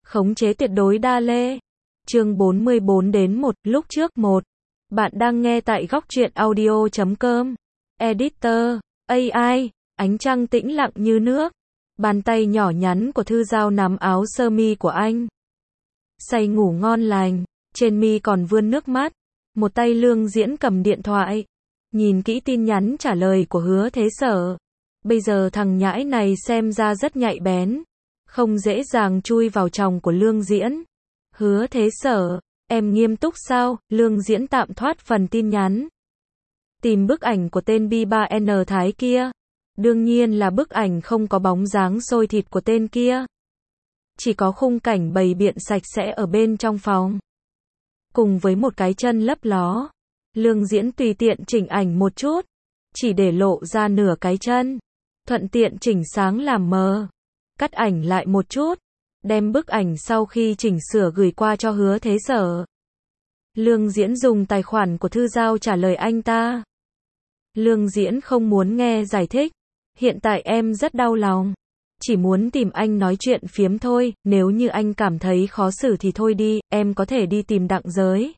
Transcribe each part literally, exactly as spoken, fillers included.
Khống chế tuyệt đối đa lê. Chương bốn mươi bốn đến một, lúc trước một. Bạn đang nghe tại góc truyện audio chấm com. Editor, a i, ánh trăng tĩnh lặng như nước. Bàn tay nhỏ nhắn của Thư Giao nắm áo sơ mi của anh. Say ngủ ngon lành, trên mi còn vươn nước mắt. Một tay Lương Diễn cầm điện thoại. Nhìn kỹ tin nhắn trả lời của Hứa Thế Sở. Bây giờ thằng nhãi này xem ra rất nhạy bén. Không dễ dàng chui vào chồng của Lương Diễn. Hứa Thế Sở, em nghiêm túc sao? Lương Diễn tạm thoát phần tin nhắn. Tìm bức ảnh của tên B ba N Thái kia. Đương nhiên là bức ảnh không có bóng dáng xôi thịt của tên kia. Chỉ có khung cảnh bày biện sạch sẽ ở bên trong phòng. Cùng với một cái chân lấp ló. Lương Diễn tùy tiện chỉnh ảnh một chút. Chỉ để lộ ra nửa cái chân. Thuận tiện chỉnh sáng làm mờ. Cắt ảnh lại một chút. Đem bức ảnh sau khi chỉnh sửa gửi qua cho Hứa Thế Sở. Lương Diễn dùng tài khoản của Thư Giao trả lời anh ta. Lương Diễn không muốn nghe giải thích. Hiện tại em rất đau lòng. Chỉ muốn tìm anh nói chuyện phiếm thôi. Nếu như anh cảm thấy khó xử thì thôi đi. Em có thể đi tìm Đặng Giới.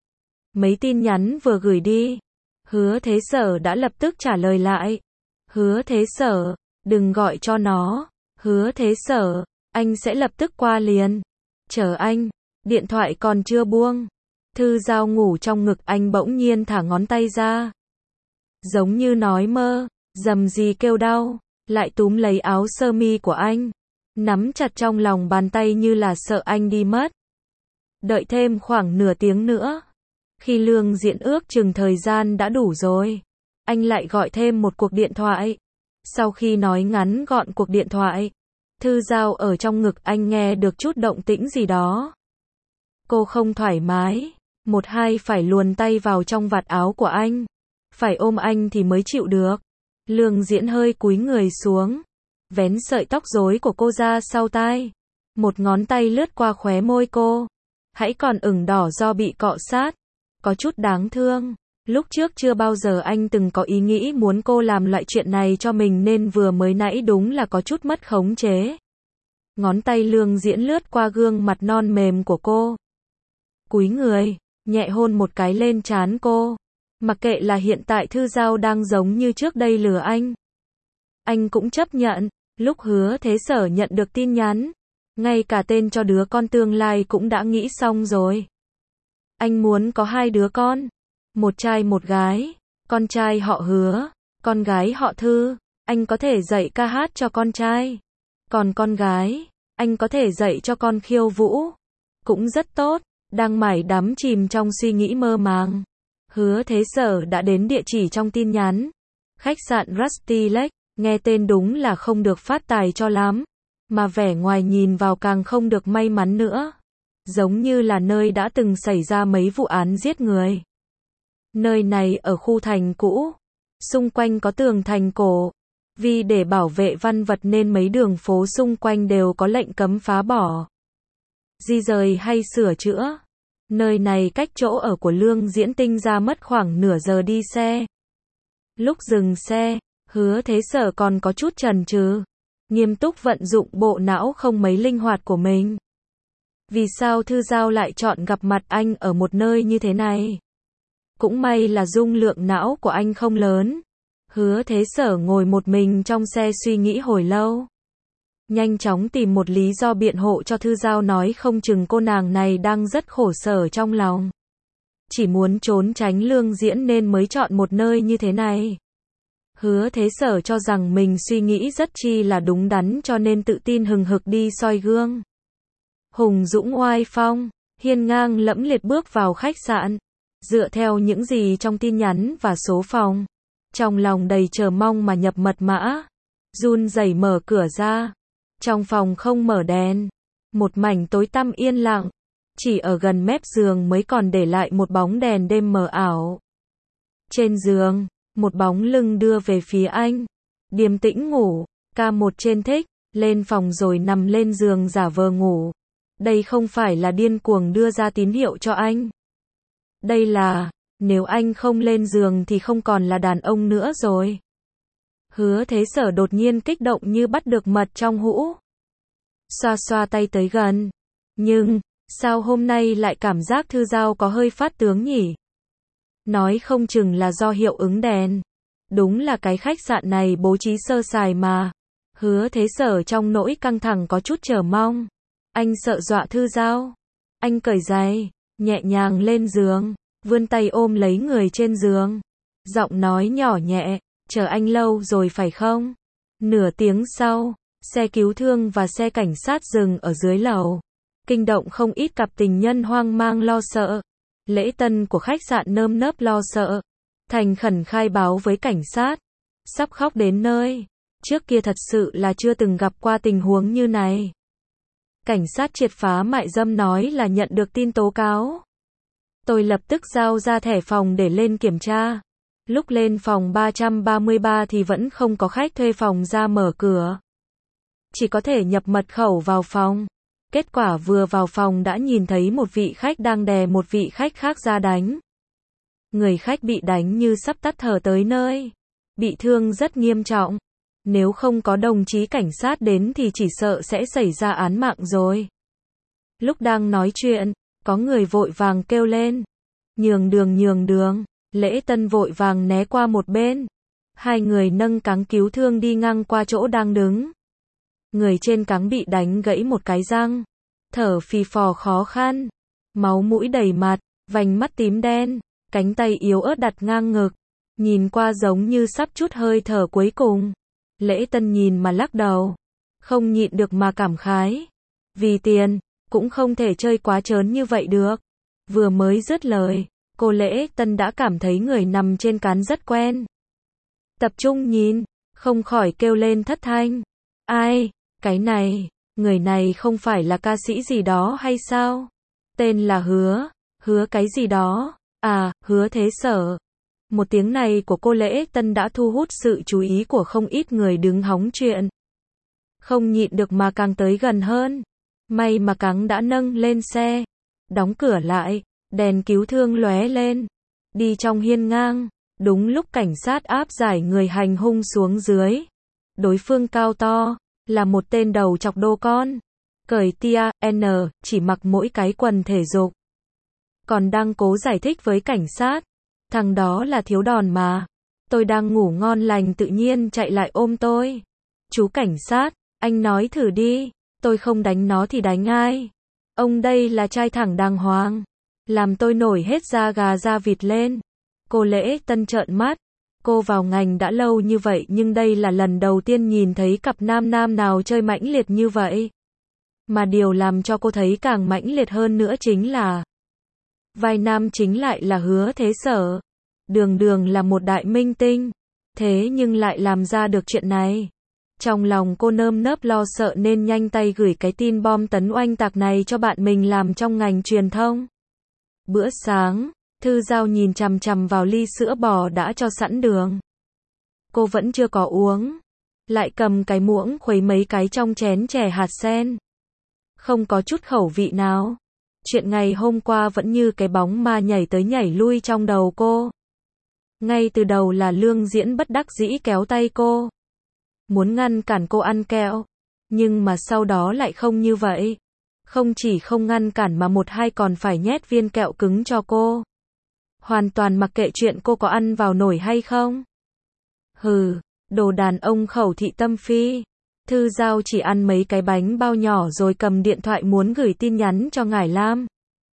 Mấy tin nhắn vừa gửi đi. Hứa Thế Sở đã lập tức trả lời lại. Hứa Thế Sở, đừng gọi cho nó. Hứa Thế Sở, anh sẽ lập tức qua liền. Chờ anh. Điện thoại còn chưa buông. Thư Giao ngủ trong ngực anh bỗng nhiên thả ngón tay ra. Giống như nói mơ. Dầm gì kêu đau. Lại túm lấy áo sơ mi của anh. Nắm chặt trong lòng bàn tay như là sợ anh đi mất. Đợi thêm khoảng nửa tiếng nữa. Khi Lương Diễn ước chừng thời gian đã đủ rồi. Anh lại gọi thêm một cuộc điện thoại. Sau khi nói ngắn gọn cuộc điện thoại. Thư Giao ở trong ngực anh nghe được chút động tĩnh gì đó. Cô không thoải mái. Một hai phải luồn tay vào trong vạt áo của anh. Phải ôm anh thì mới chịu được. Lương Diễn hơi cúi người xuống. Vén sợi tóc rối của cô ra sau tai. Một ngón tay lướt qua khóe môi cô. Hãy còn ửng đỏ do bị cọ sát. Có chút đáng thương. Lúc trước chưa bao giờ anh từng có ý nghĩ muốn cô làm loại chuyện này cho mình nên vừa mới nãy đúng là có chút mất khống chế. Ngón tay Lương Diễn lướt qua gương mặt non mềm của cô. Cúi người, nhẹ hôn một cái lên trán cô. Mặc kệ là hiện tại Thư Giao đang giống như trước đây lừa anh. Anh cũng chấp nhận. Lúc Hứa Thế Sở nhận được tin nhắn. Ngay cả tên cho đứa con tương lai cũng đã nghĩ xong rồi. Anh muốn có hai đứa con. Một trai một gái. Con trai họ Hứa. Con gái họ Thư. Anh có thể dạy ca hát cho con trai. Còn con gái, anh có thể dạy cho con khiêu vũ. Cũng rất tốt. Đang mải đắm chìm trong suy nghĩ mơ màng. Hứa Thế Sở đã đến địa chỉ trong tin nhắn. Khách sạn Rusty Lake. Nghe tên đúng là không được phát tài cho lắm. Mà vẻ ngoài nhìn vào càng không được may mắn nữa. Giống như là nơi đã từng xảy ra mấy vụ án giết người. Nơi này ở khu thành cũ. Xung quanh có tường thành cổ. Vì để bảo vệ văn vật nên mấy đường phố xung quanh đều có lệnh cấm phá bỏ, di rời hay sửa chữa. Nơi này cách chỗ ở của Lương Diễn Tinh ra mất khoảng nửa giờ đi xe. Lúc dừng xe, Hứa Thế Sở còn có chút chần chừ. Nghiêm túc vận dụng bộ não không mấy linh hoạt của mình. Vì sao Thư Giao lại chọn gặp mặt anh ở một nơi như thế này? Cũng may là dung lượng não của anh không lớn. Hứa Thế Sở ngồi một mình trong xe suy nghĩ hồi lâu. Nhanh chóng tìm một lý do biện hộ cho Thư Giao nói không chừng cô nàng này đang rất khổ sở trong lòng. Chỉ muốn trốn tránh Lương Diễn nên mới chọn một nơi như thế này. Hứa Thế Sở cho rằng mình suy nghĩ rất chi là đúng đắn cho nên tự tin hừng hực đi soi gương. Hùng dũng oai phong, hiên ngang lẫm liệt bước vào khách sạn. Dựa theo những gì trong tin nhắn và số phòng. Trong lòng đầy chờ mong mà nhập mật mã. Run rẩy mở cửa ra. Trong phòng không mở đèn. Một mảnh tối tăm yên lặng. Chỉ ở gần mép giường mới còn để lại một bóng đèn đêm mờ ảo. Trên giường, một bóng lưng đưa về phía anh. Điềm tĩnh ngủ. Ca một trên thích. Lên phòng rồi nằm lên giường giả vờ ngủ. Đây không phải là điên cuồng đưa ra tín hiệu cho anh. Đây là, nếu anh không lên giường thì không còn là đàn ông nữa rồi. Hứa Thế Sở đột nhiên kích động như bắt được mật trong hũ. Xoa xoa tay tới gần. Nhưng, sao hôm nay lại cảm giác Thư Giao có hơi phát tướng nhỉ? Nói không chừng là do hiệu ứng đèn. Đúng là cái khách sạn này bố trí sơ sài mà. Hứa Thế Sở trong nỗi căng thẳng có chút chờ mong. Anh sợ dọa Thư Giao. Anh cởi giày, nhẹ nhàng lên giường, vươn tay ôm lấy người trên giường. Giọng nói nhỏ nhẹ, chờ anh lâu rồi phải không? Nửa tiếng sau, xe cứu thương và xe cảnh sát dừng ở dưới lầu. Kinh động không ít cặp tình nhân hoang mang lo sợ. Lễ tân của khách sạn nơm nớp lo sợ. Thành khẩn khai báo với cảnh sát. Sắp khóc đến nơi. Trước kia thật sự là chưa từng gặp qua tình huống như này. Cảnh sát triệt phá mại dâm nói là nhận được tin tố cáo. Tôi lập tức giao ra thẻ phòng để lên kiểm tra. Lúc lên phòng ba trăm ba mươi ba thì vẫn không có khách thuê phòng ra mở cửa. Chỉ có thể nhập mật khẩu vào phòng. Kết quả vừa vào phòng đã nhìn thấy một vị khách đang đè một vị khách khác ra đánh. Người khách bị đánh như sắp tắt thở tới nơi. Bị thương rất nghiêm trọng. Nếu không có đồng chí cảnh sát đến thì chỉ sợ sẽ xảy ra án mạng rồi. Lúc đang nói chuyện, có người vội vàng kêu lên. Nhường đường nhường đường. Lễ tân vội vàng né qua một bên. Hai người nâng cáng cứu thương đi ngang qua chỗ đang đứng. Người trên cáng bị đánh gãy một cái răng. Thở phì phò khó khăn. Máu mũi đầy mặt, vành mắt tím đen. Cánh tay yếu ớt đặt ngang ngực. Nhìn qua giống như sắp chút hơi thở cuối cùng. Lễ tân nhìn mà lắc đầu. Không nhịn được mà cảm khái. Vì tiền, cũng không thể chơi quá trớn như vậy được. Vừa mới dứt lời, cô Lễ Tân đã cảm thấy người nằm trên cán rất quen. Tập trung nhìn, không khỏi kêu lên thất thanh. Ai, cái này, người này không phải là ca sĩ gì đó hay sao? Tên là Hứa, Hứa cái gì đó, à, Hứa Thế Sở. Một tiếng này của cô Lễ Tân đã thu hút sự chú ý của không ít người đứng hóng chuyện. Không nhịn được mà càng tới gần hơn. May mà cáng đã nâng lên xe. Đóng cửa lại, đèn cứu thương lóe lên. Đi trong hiên ngang, đúng lúc cảnh sát áp giải người hành hung xuống dưới. Đối phương cao to, là một tên đầu chọc đô con. Cởi tia, N, chỉ mặc mỗi cái quần thể dục. Còn đang cố giải thích với cảnh sát. Thằng đó là thiếu đòn mà. Tôi đang ngủ ngon lành tự nhiên chạy lại ôm tôi. Chú cảnh sát, anh nói thử đi. Tôi không đánh nó thì đánh ai? Ông đây là trai thẳng đàng hoàng. Làm tôi nổi hết da gà da vịt lên. Cô Lễ Tân trợn mắt. Cô vào ngành đã lâu như vậy nhưng đây là lần đầu tiên nhìn thấy cặp nam nam nào chơi mãnh liệt như vậy. Mà điều làm cho cô thấy càng mãnh liệt hơn nữa chính là vai nam chính lại là Hứa Thế Sở. Đường đường là một đại minh tinh. Thế nhưng lại làm ra được chuyện này. Trong lòng cô nơm nớp lo sợ nên nhanh tay gửi cái tin bom tấn oanh tạc này cho bạn mình làm trong ngành truyền thông. Bữa sáng, Thư Giao nhìn chằm chằm vào ly sữa bò đã cho sẵn đường. Cô vẫn chưa có uống. Lại cầm cái muỗng khuấy mấy cái trong chén chè hạt sen. Không có chút khẩu vị nào. Chuyện ngày hôm qua vẫn như cái bóng ma nhảy tới nhảy lui trong đầu cô. Ngay từ đầu là Lương Diễn bất đắc dĩ kéo tay cô. Muốn ngăn cản cô ăn kẹo. Nhưng mà sau đó lại không như vậy. Không chỉ không ngăn cản mà một hai còn phải nhét viên kẹo cứng cho cô. Hoàn toàn mặc kệ chuyện cô có ăn vào nổi hay không. Hừ, đồ đàn ông khẩu thị tâm phi. Thư Giao chỉ ăn mấy cái bánh bao nhỏ rồi cầm điện thoại muốn gửi tin nhắn cho Ngải Lam.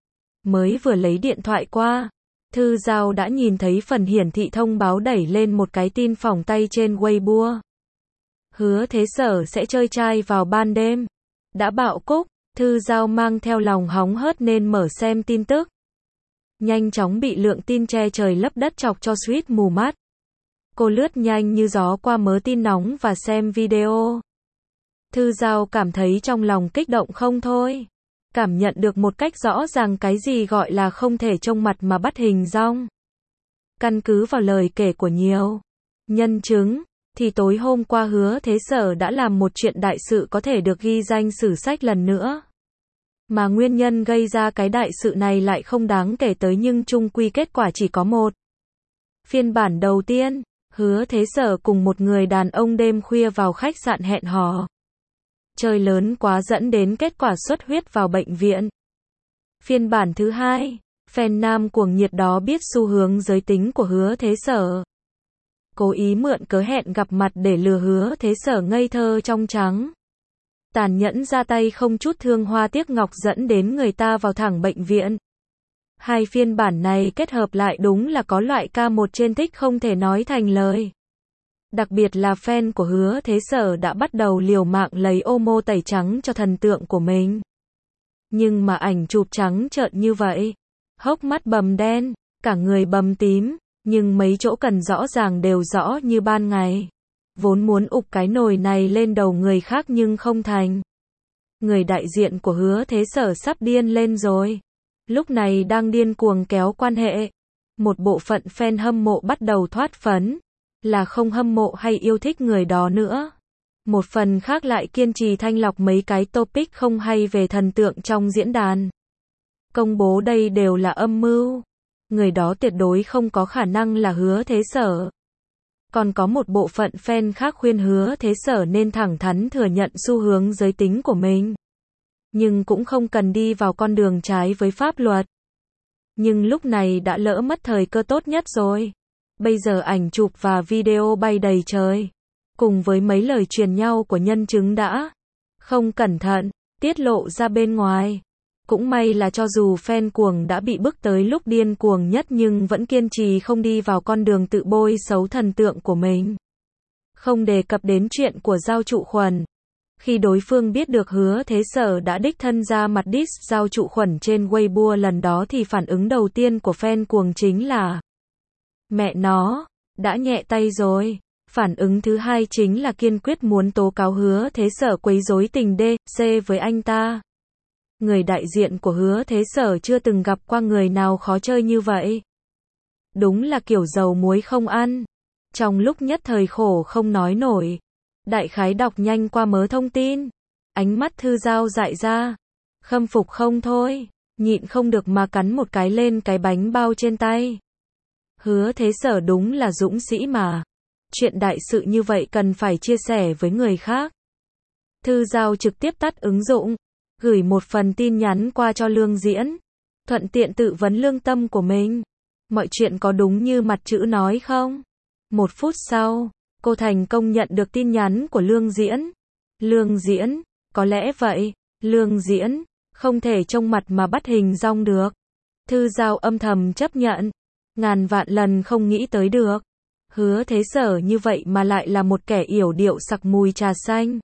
Mới vừa lấy điện thoại qua, Thư Giao đã nhìn thấy phần hiển thị thông báo đẩy lên một cái tin phỏng tay trên Weibo. Hứa Thế Sở sẽ chơi trai vào ban đêm. Đã bạo cúc, Thư Giao mang theo lòng hóng hớt nên mở xem tin tức. Nhanh chóng bị lượng tin che trời lấp đất chọc cho suýt mù mắt. Cô lướt nhanh như gió qua mớ tin nóng và xem video. Thư Giao cảm thấy trong lòng kích động không thôi. Cảm nhận được một cách rõ ràng cái gì gọi là không thể trông mặt mà bắt hình dong. Căn cứ vào lời kể của nhiều nhân chứng, thì tối hôm qua Hứa Thế Sở đã làm một chuyện đại sự có thể được ghi danh sử sách lần nữa. Mà nguyên nhân gây ra cái đại sự này lại không đáng kể tới nhưng chung quy kết quả chỉ có một. Phiên bản đầu tiên, Hứa Thế Sở cùng một người đàn ông đêm khuya vào khách sạn hẹn hò. chơi lớn quá dẫn đến kết quả xuất huyết vào bệnh viện. Phiên bản thứ hai, fan nam cuồng nhiệt đó biết xu hướng giới tính của Hứa Thế Sở. Cố ý mượn cớ hẹn gặp mặt để lừa Hứa Thế Sở ngây thơ trong trắng. Tàn nhẫn ra tay không chút thương hoa tiếc ngọc dẫn đến người ta vào thẳng bệnh viện. Hai phiên bản này kết hợp lại đúng là có loại ca một trên thích không thể nói thành lời. Đặc biệt là fan của Hứa Thế Sở đã bắt đầu liều mạng lấy omo tẩy trắng cho thần tượng của mình. Nhưng mà ảnh chụp trắng trợn như vậy, hốc mắt bầm đen, cả người bầm tím, nhưng mấy chỗ cần rõ ràng đều rõ như ban ngày. Vốn muốn ụp cái nồi này lên đầu người khác nhưng không thành. Người đại diện của Hứa Thế Sở sắp điên lên rồi. Lúc này đang điên cuồng kéo quan hệ. Một bộ phận fan hâm mộ bắt đầu thoát phấn, là không hâm mộ hay yêu thích người đó nữa. Một phần khác lại kiên trì thanh lọc mấy cái topic không hay về thần tượng trong diễn đàn. Công bố đây đều là âm mưu. Người đó tuyệt đối không có khả năng là Hứa Thế Sở. Còn có một bộ phận fan khác khuyên Hứa Thế Sở nên thẳng thắn thừa nhận xu hướng giới tính của mình. Nhưng cũng không cần đi vào con đường trái với pháp luật. Nhưng lúc này đã lỡ mất thời cơ tốt nhất rồi. Bây giờ ảnh chụp và video bay đầy trời. Cùng với mấy lời truyền nhau của nhân chứng đã không cẩn thận, tiết lộ ra bên ngoài. Cũng may là cho dù fan cuồng đã bị bức tới lúc điên cuồng nhất nhưng vẫn kiên trì không đi vào con đường tự bôi xấu thần tượng của mình. Không đề cập đến chuyện của Giao Trụ Khuẩn. Khi đối phương biết được Hứa Thế Sở đã đích thân ra mặt diss Giao Trụ Khuẩn trên Weibo lần đó thì phản ứng đầu tiên của fan cuồng chính là mẹ nó, đã nhẹ tay rồi. Phản ứng thứ hai chính là kiên quyết muốn tố cáo Hứa Thế Sở quấy rối tình D C với anh ta. Người đại diện của Hứa Thế Sở chưa từng gặp qua người nào khó chơi như vậy. Đúng là kiểu dầu muối không ăn. Trong lúc nhất thời khổ không nói nổi. Đại khái đọc nhanh qua mớ thông tin. Ánh mắt Thư Giao dại ra. Khâm phục không thôi. Nhịn không được mà cắn một cái lên cái bánh bao trên tay. Hứa Thế Sở đúng là dũng sĩ mà. Chuyện đại sự như vậy cần phải chia sẻ với người khác. Thư Giao trực tiếp tắt ứng dụng. Gửi một phần tin nhắn qua cho Lương Diễn. Thuận tiện tự vấn lương tâm của mình. Mọi chuyện có đúng như mặt chữ nói không? Một phút sau, cô thành công nhận được tin nhắn của Lương Diễn. Lương Diễn, có lẽ vậy. Lương Diễn, không thể trông mặt mà bắt hình dong được. Thư Giao âm thầm chấp nhận. Ngàn vạn lần không nghĩ tới được. Hứa Thế Sở như vậy mà lại là một kẻ yểu điệu sặc mùi trà xanh.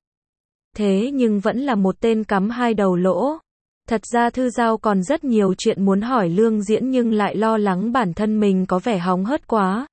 Thế nhưng vẫn là một tên cắm hai đầu lỗ. Thật ra Thư Giao còn rất nhiều chuyện muốn hỏi Lương Diễn nhưng lại lo lắng bản thân mình có vẻ hóng hớt quá.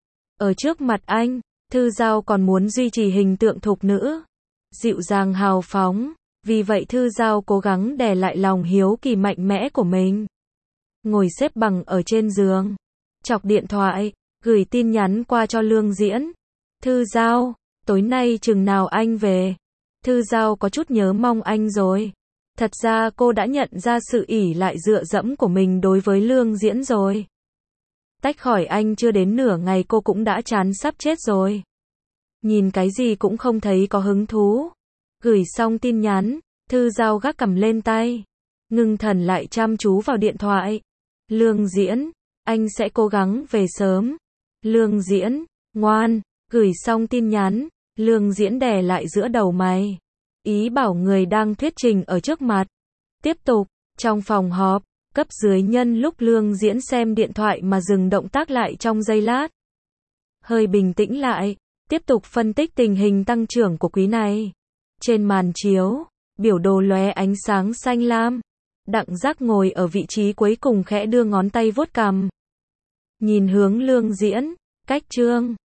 Ở trước mặt anh, Thư Giao còn muốn duy trì hình tượng thục nữ, dịu dàng hào phóng. Vì vậy Thư Giao cố gắng đè lại lòng hiếu kỳ mạnh mẽ của mình. Ngồi xếp bằng ở trên giường, chọc điện thoại, gửi tin nhắn qua cho Lương Diễn. Thư Giao, tối nay chừng nào anh về? Thư Giao có chút nhớ mong anh rồi. Thật ra cô đã nhận ra sự ỷ lại dựa dẫm của mình đối với Lương Diễn rồi. Tách khỏi anh chưa đến nửa ngày cô cũng đã chán sắp chết rồi. Nhìn cái gì cũng không thấy có hứng thú. Gửi xong tin nhắn, Thư Giao gác cầm lên tay. Ngưng thần lại chăm chú vào điện thoại. Lương Diễn, anh sẽ cố gắng về sớm. Lương Diễn, ngoan. Gửi xong tin nhắn, Lương Diễn đè lại giữa đầu mày. Ý bảo người đang thuyết trình ở trước mặt. Tiếp tục, trong phòng họp, cấp dưới nhân lúc Lương Diễn xem điện thoại mà dừng động tác lại trong giây lát. Hơi bình tĩnh lại, tiếp tục phân tích tình hình tăng trưởng của quý này. Trên màn chiếu, biểu đồ lóe ánh sáng xanh lam. Đặng Giác ngồi ở vị trí cuối cùng khẽ đưa ngón tay vuốt cằm. Nhìn hướng Lương Diễn, cách trương.